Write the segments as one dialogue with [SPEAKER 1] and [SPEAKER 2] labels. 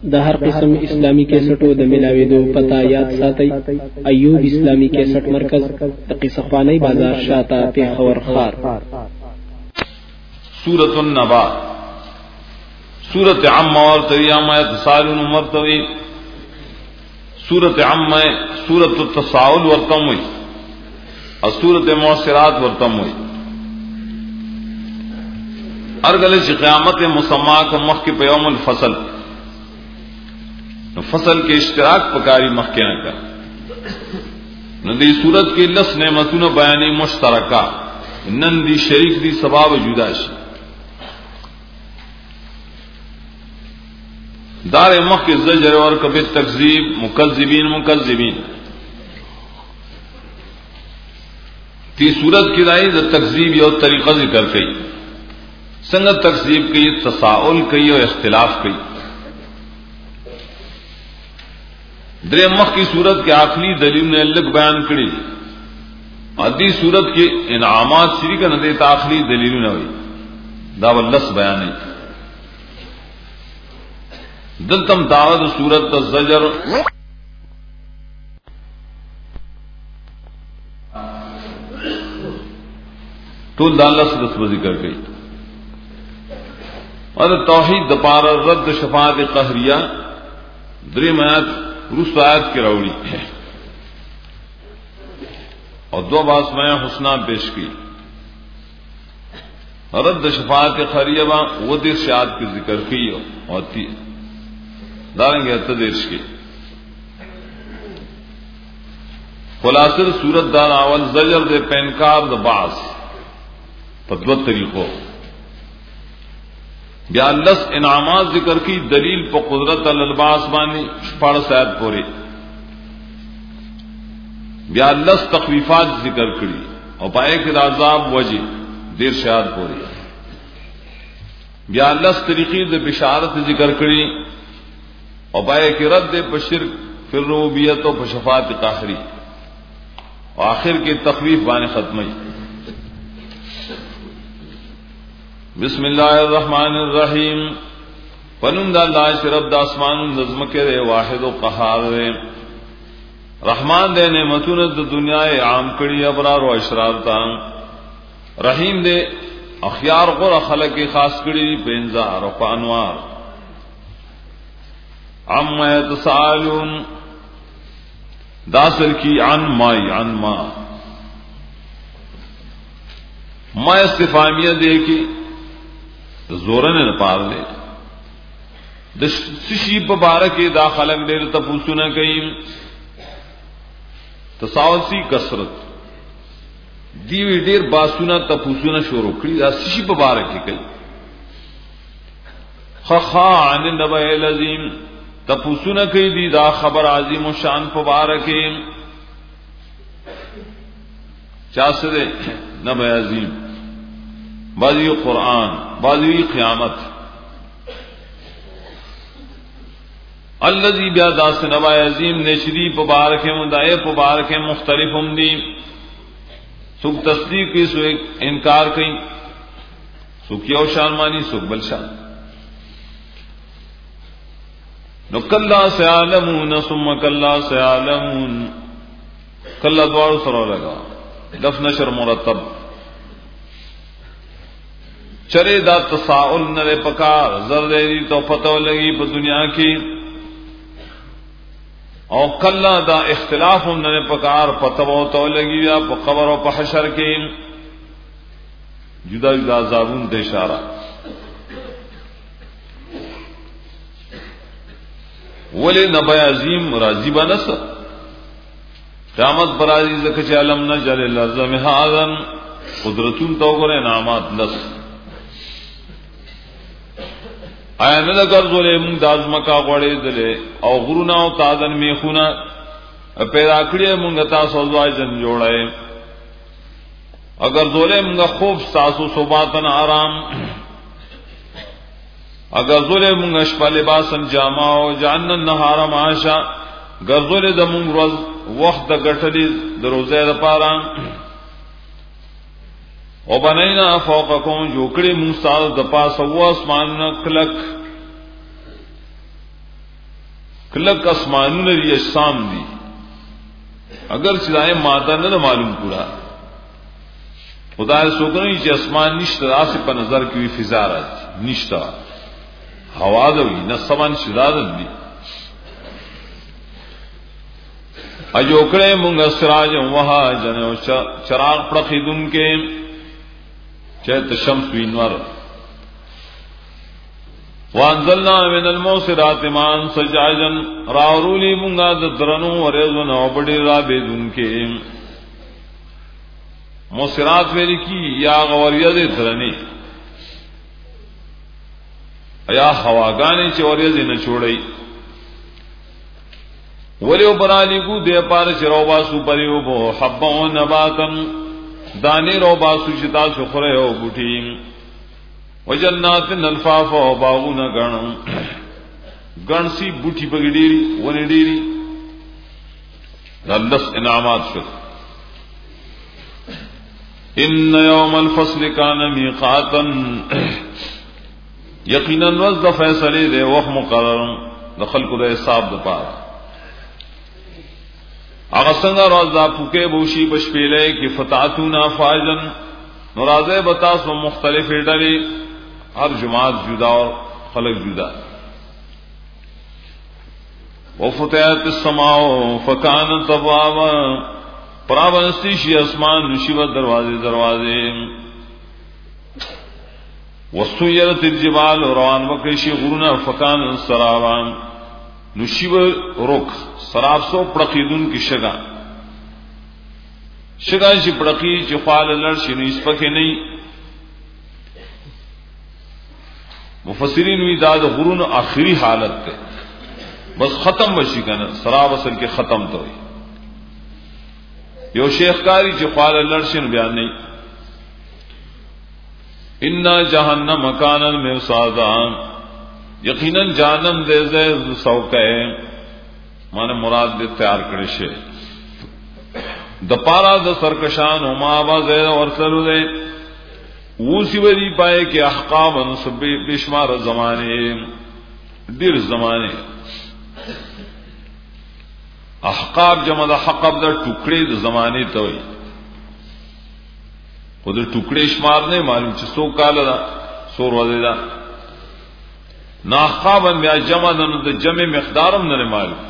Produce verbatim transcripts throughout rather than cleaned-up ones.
[SPEAKER 1] د هر قسم اسلامی کیسټو د ملاويدو پتا یاد ساتي. ایوب اسلامی کیسټ مرکز د قصفانی بازار شاته پیښور خار.
[SPEAKER 2] سورۃ النبا سورۃ عم اور تریامہ تسالون مرتوی سورۃ عم سورۃ التساؤل ورتموی اور سورۃ موسرات ورتموی. ارگل قیامت مسما کا مخ کے پیوم الفصل فصل کے اشتراک پکاری مخکیاں کا ندی صورت کی لس نعمتون بیانی مشترکہ نن دی شریک دی سباب جداشی دار مخ کے زجر اور کبھی تکذیب مکذبین مکذبین تی صورت کی رائی دا تکذیب یا طریقہ ذکر کئی سنگت تکذیب کی تساؤل کئی اور اختلاف کئی. درے مخ کی صورت کے آخری دلیل نے الگ بیان کری ادی صورت کے انعامات شری کا ندے آخری دلیل نہ ہوئی داولس بیان نہیں دلتم دعوت صورت زجر تو دالس رسم ذکر گئی اور توحید دپار رد شفاعت قہریہ درے میات رس آیت کی روڑی اور دو باسمائیں حسنہ پیش کی. رد شفاعت قہریہ وہ دیر شاعت کی ذکر کی ہوتی ہے داریں گے تدیش کی خلاصر صورت دار اول زجر دے پینکار د باس پدوت طریقوں بیا لس انعامات ذکر کی دلیل پا قدرت الالباس بانی شپاڑ سایت پوری بیا لس تخویفات ذکر کری اور پائے کہ عذاب وجہ دیر شہاد پوری بیا لس طریقی دے بشارت ذکر کری اور پائے کہ رد بشرک فی الربوبیت و بشفاعت قاہری اور آخر کے تخویف بانے ختمی. بسم اللہ الرحمن الرحیم فنند اللہ شرب داسمان نظم کے دے واحد و قہار دے رحمان دے نعمتون د دنیا عام کڑی ابرار و اشرار تان رحیم دے اخیار غور خلق کی خاص کڑی بینزار و پانوار. عم یتسالون داسل کی عن مائی عن ما ما استفامیہ دے کی زورن نہ پار لے دشی پبارک دا خلق دیر تپوسنا کئیم تساوسی کثرت دیوی دیر باسونا تپوسنا شروع کری دا شی پبارک کئی خخا عن النبأ العظیم تپوسنا کئی دی دا خبر عظیم و شان پبارک چاسدے نبأ عظیم بازی قرآن بازی قیامت الذی بیا داس نبا عظیم نشری پبارک مدائے پبارک مختلف ہم دی سکھ تصدیق کی سو ایک انکار کی سکھ یو شان مانی سکھ بل شان نو کلا سیعلمون ثم کلا سیعلمون کلا دوار سرو لگا لف نشر مرتب چرے دا تساؤل نرے پکار زر دی تو پتہ لگی پا دنیا کی اور کلا دا اختلاف نرے پکار پتہ تو لگی یا پا قبر و پا حشر کی جدا جدا عذابون دے اشارہ. ولی نبأ عظیم راضی بنس قیامت برازی زکچ علم نجل الارض مہادا قدرتون تو کرے نامات لس آیا ندا گرزولے منگ دازمکا غوڑے دلے او غرونا و تازن میخونا پیدا کریے منگتا سوزوائی جن جوڑے اگر زولے منگا خوب ساسو صباتن آرام اگر زولے منگا شپا لباسن جاماو جانن نهارا معاشا گرزولے دا منگ روز وقت دا گٹلی دا روزے دا پارا او بنینا فوقکم جوکڑی موسیٰ دپاس و اسمان کلک کلک اسمانونه دي اجسام دي اگر چې ماده نه معلوم پورا خدای سوګنی چې اسمان نشته راسه په نظر کې وی فضا راځي نشته هوا ده وی نه سمان شدادت دي اجو کړه مونږ سراج وها جن چراغ پړخیدون کې چت شمس وینور وانزلنا من الموسرات مان سجاجا راورولی مونږه د درنو ورېزو نو بډې را بيدون کې موسرات ویل کی یا غوریه دې درنی یا هواګانې چې ورېزې نه چھوړي ولیو برالی کو دے پار چرو باسو پریو بو حبا نباتن دانی رو باسو شتا سخرے ہو بوٹیم وجنات الفاف و باغون گن گن سی بوٹی پگی ڈیری ونی ڈیری دلس انعامات شد ان یوم الفصل کان میقاتا یقینا وزد فیصلے دے وخ مقرر دخل کو دے حساب د پاره اغه څنګه روزا پوکې بوشي بشپېلې کې فتاتونا فاجن نورازه بتا سو مختلف ډلې هر جماعت جدا او خلق جدا وفتحت السماء فكانت ابوابا پراونستی شي اسمان نشيو دروازه دروازه وسيرت الجبال روان وکشي غرونه فكان سرابا نشيو رک سراب سو پړقیدون کی شګه شګه چې پړقی چې خال لړ شي نو اسپکه نه مفسرین وی دا د غرون اخری حالت ته بس ختم وشي کنه سراب اصل کې ختم ته وي یو شیخ کاری چې خال لړ شي بیان نه ان جهنم کان المرصادا یقینا جهنم دې زه سوکه مانا مراد دے تیار کرے شے دپارا د سرکشان او ما باز ورسلو دے وسی وری پائے کہ احقاب انصب بشمار زمانے دیر زمانے احقاب جمع دا حقب دا ٹکڑے دا زمانے توئی خود ٹکڑے شمار نے معلوم چھ سو کال دا سو روزے دا نا احقابا بیا جمع دا جمع مقدارم نہ معلوم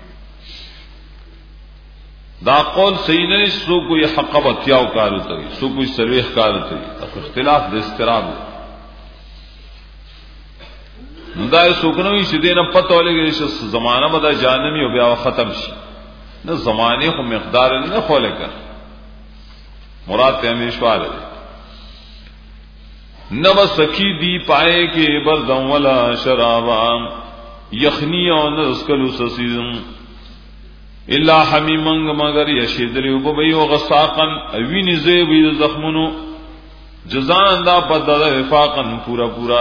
[SPEAKER 2] دا قول صحیح نہیں سو کوئی حقب اتیاو کار ہوتا ہے سو کوئی سرویخ کار ہوتا ہے اختلاف دا استراب دا سوکنوی شدینا پتہ ہو لگے زمانہ بدا جانمی ہو بیا ختم شی نہ زمانے کو مقدار نہ کھولے کر مراد تے ہمیشوار ہے نہ بس سکی دی پائے کہ بردم ولا شرابا یخنی اور نسکلو سسیزم الا حمیمنگ مگر یشیدلی وبوی وغساقا اوین زیبی زخمنو جزان دا بدل وفاقا پورا پورا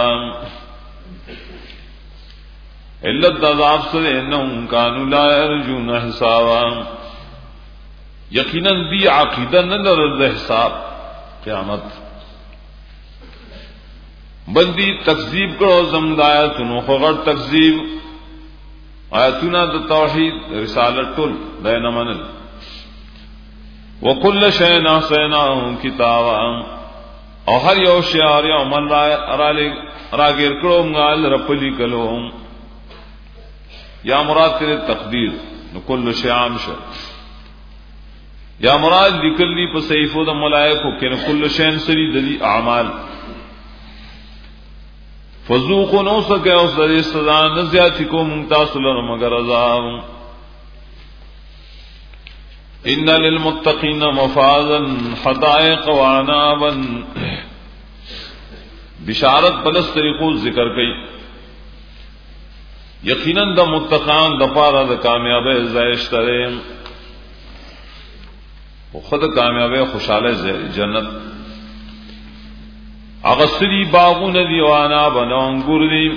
[SPEAKER 2] علت عذاب سے انہم کانوا لا یرجون حسابا یقینا دی عقیدہ نہ رد حساب قیامت بندی تکذیب کرو زمدایت نو خغر تکذیب آیاتنا د توحید رسالت ټول دای نه منل وکل شیء احصیناه کتابا او هر یو شی هر یو من را راګر کړو مال رپلی کلو یا مراد تیرے تقدیر نو کل شیء عام شو یا مراد لکلی په صحیفو د ملائکو کې کل شیء سری د اعمال فذوقوا نو سکے اس در سزا نزیاتی کو منتاصلن مگر عذاب ان للمتقین مفازا حدائق وعنابا بشارت پلس طریقو ذکر کئی یقیناً دا متقان دا پارا دا کامیابی زائشترے خود کامیابی خوشحال جنت اغسری باغون دی وانا بنو انگور دی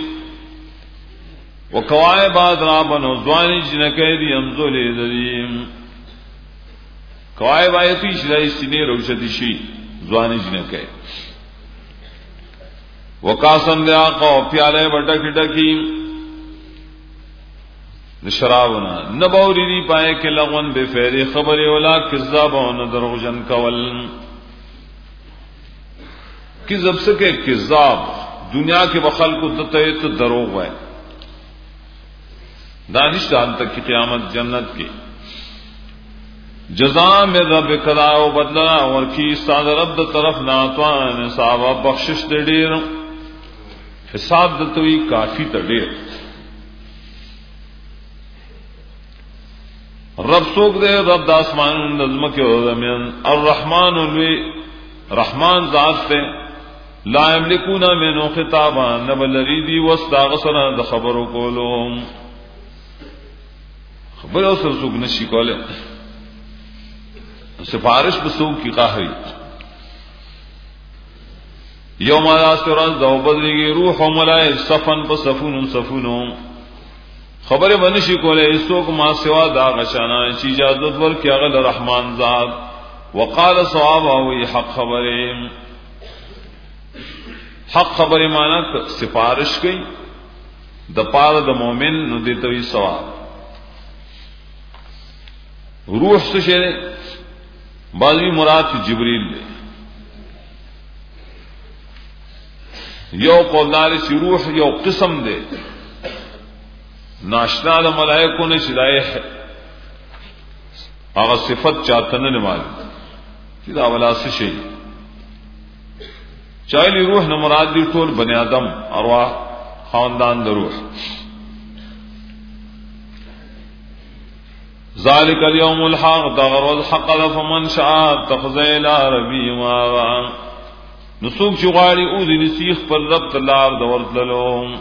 [SPEAKER 2] وکوائے باد را بنو زوانی جنکی دی امزولی دی کوائے بایتی شدائی سینے روشتی شی زوانی جنکی وکاسن دی آقا و پیالے بٹک ڈکی نشراونا نبوری دی پائے کہ لغون بے فیری خبر اولا کذاب و ندروجن کول کذب سکے کذاب دنیا کے بخل کو دتے تو دروغ ہے دانش دان تک کی قیامت جنت کی جزا میں رب کدا و بدلا اور کی استاد رب طرف ناتوان صحابہ بخشش دے ډیر حساب دتوی کافی تډیر رب سوک دے رب دا اسمان نظم کے زمین الرحمن الوی رحمان ذات تے لا یملکون منو خطابا نبل ریدی وستاغسنا دا خبرو کولو خبر اوسر سوک نشی کولے سفارش بسوک کی قاہری یوم آیاس کے رز دو بدری گی روح و ملائک صفن پا صفون صفونو خبر بنشی کولے اسوک ما سوا دا غشانا چی اجازت ور کیا غل رحمان ذات وقال صحابہ وی حق خبرے حق خبر مانا سفارش کی دا پار دا مومن نو دیتوی ثواب روح سے شیرے بعضی مراد جبریل لے یو قولدار سی روح یو قسم دے ناشنا دا ملائکوں نے شدائے آغا صفت چاہتن نمالی چیدہ اولا سے شئی چاہلی روح نمراد دی طول بنی آدم ارواح خاندان دا روح ذالک اليوم الحق دغرد حق فمن شاء تخزیل ربی ماغا نسوک چغاری اوزی نسیخ پر رب تلار دورت للوم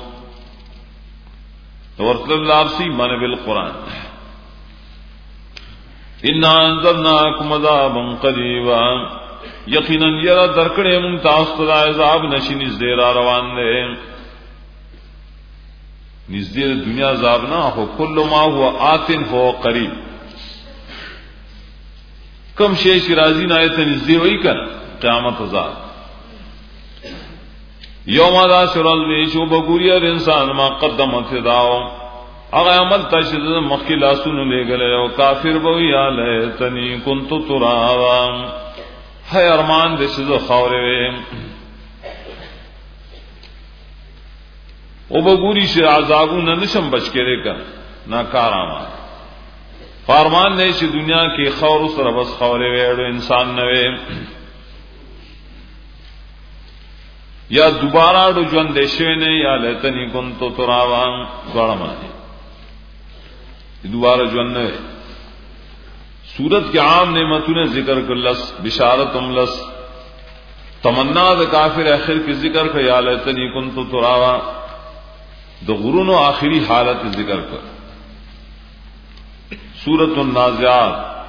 [SPEAKER 2] دورت للار سی من بالقرآن انا انذرناکم عذابا قریبا یقینا یرا درکڑے ممتاز عذاب نشی نزدیر روان دے نزدیر دنیا عذاب نہ ہو کل ما ہوا آتن ہو قریب کم شے شرازی نہ آیت نزدیر وہی کر قیامت عذاب یوم دا شرل بیشو بگوری اور انسان ما قدمت داو اغا عمل تشد مخی لاسون لے گلے و کافر بوی آلے تنی کنتو ترابا ہے ارمان دے شد خورے او بگوری شر عذابو ننشم بچ کے رے کر ناکار آمان فارمان نے چی دنیا کی خور سر بس خورے ویڑو انسان نوے یا دوبارہ رجوع اندیشوے نے یا لیتنی کنتو ترابان دوڑا مانے دوبارہ رجوع نوے سورت کے عام نعمتوں نے ذکر کر لس بشارتم لس تمنا دا کافر آخر کی ذکر کر یا لیتنی کنتو ترابان دو غرون و آخری حالت ذکر کر سورت النازعات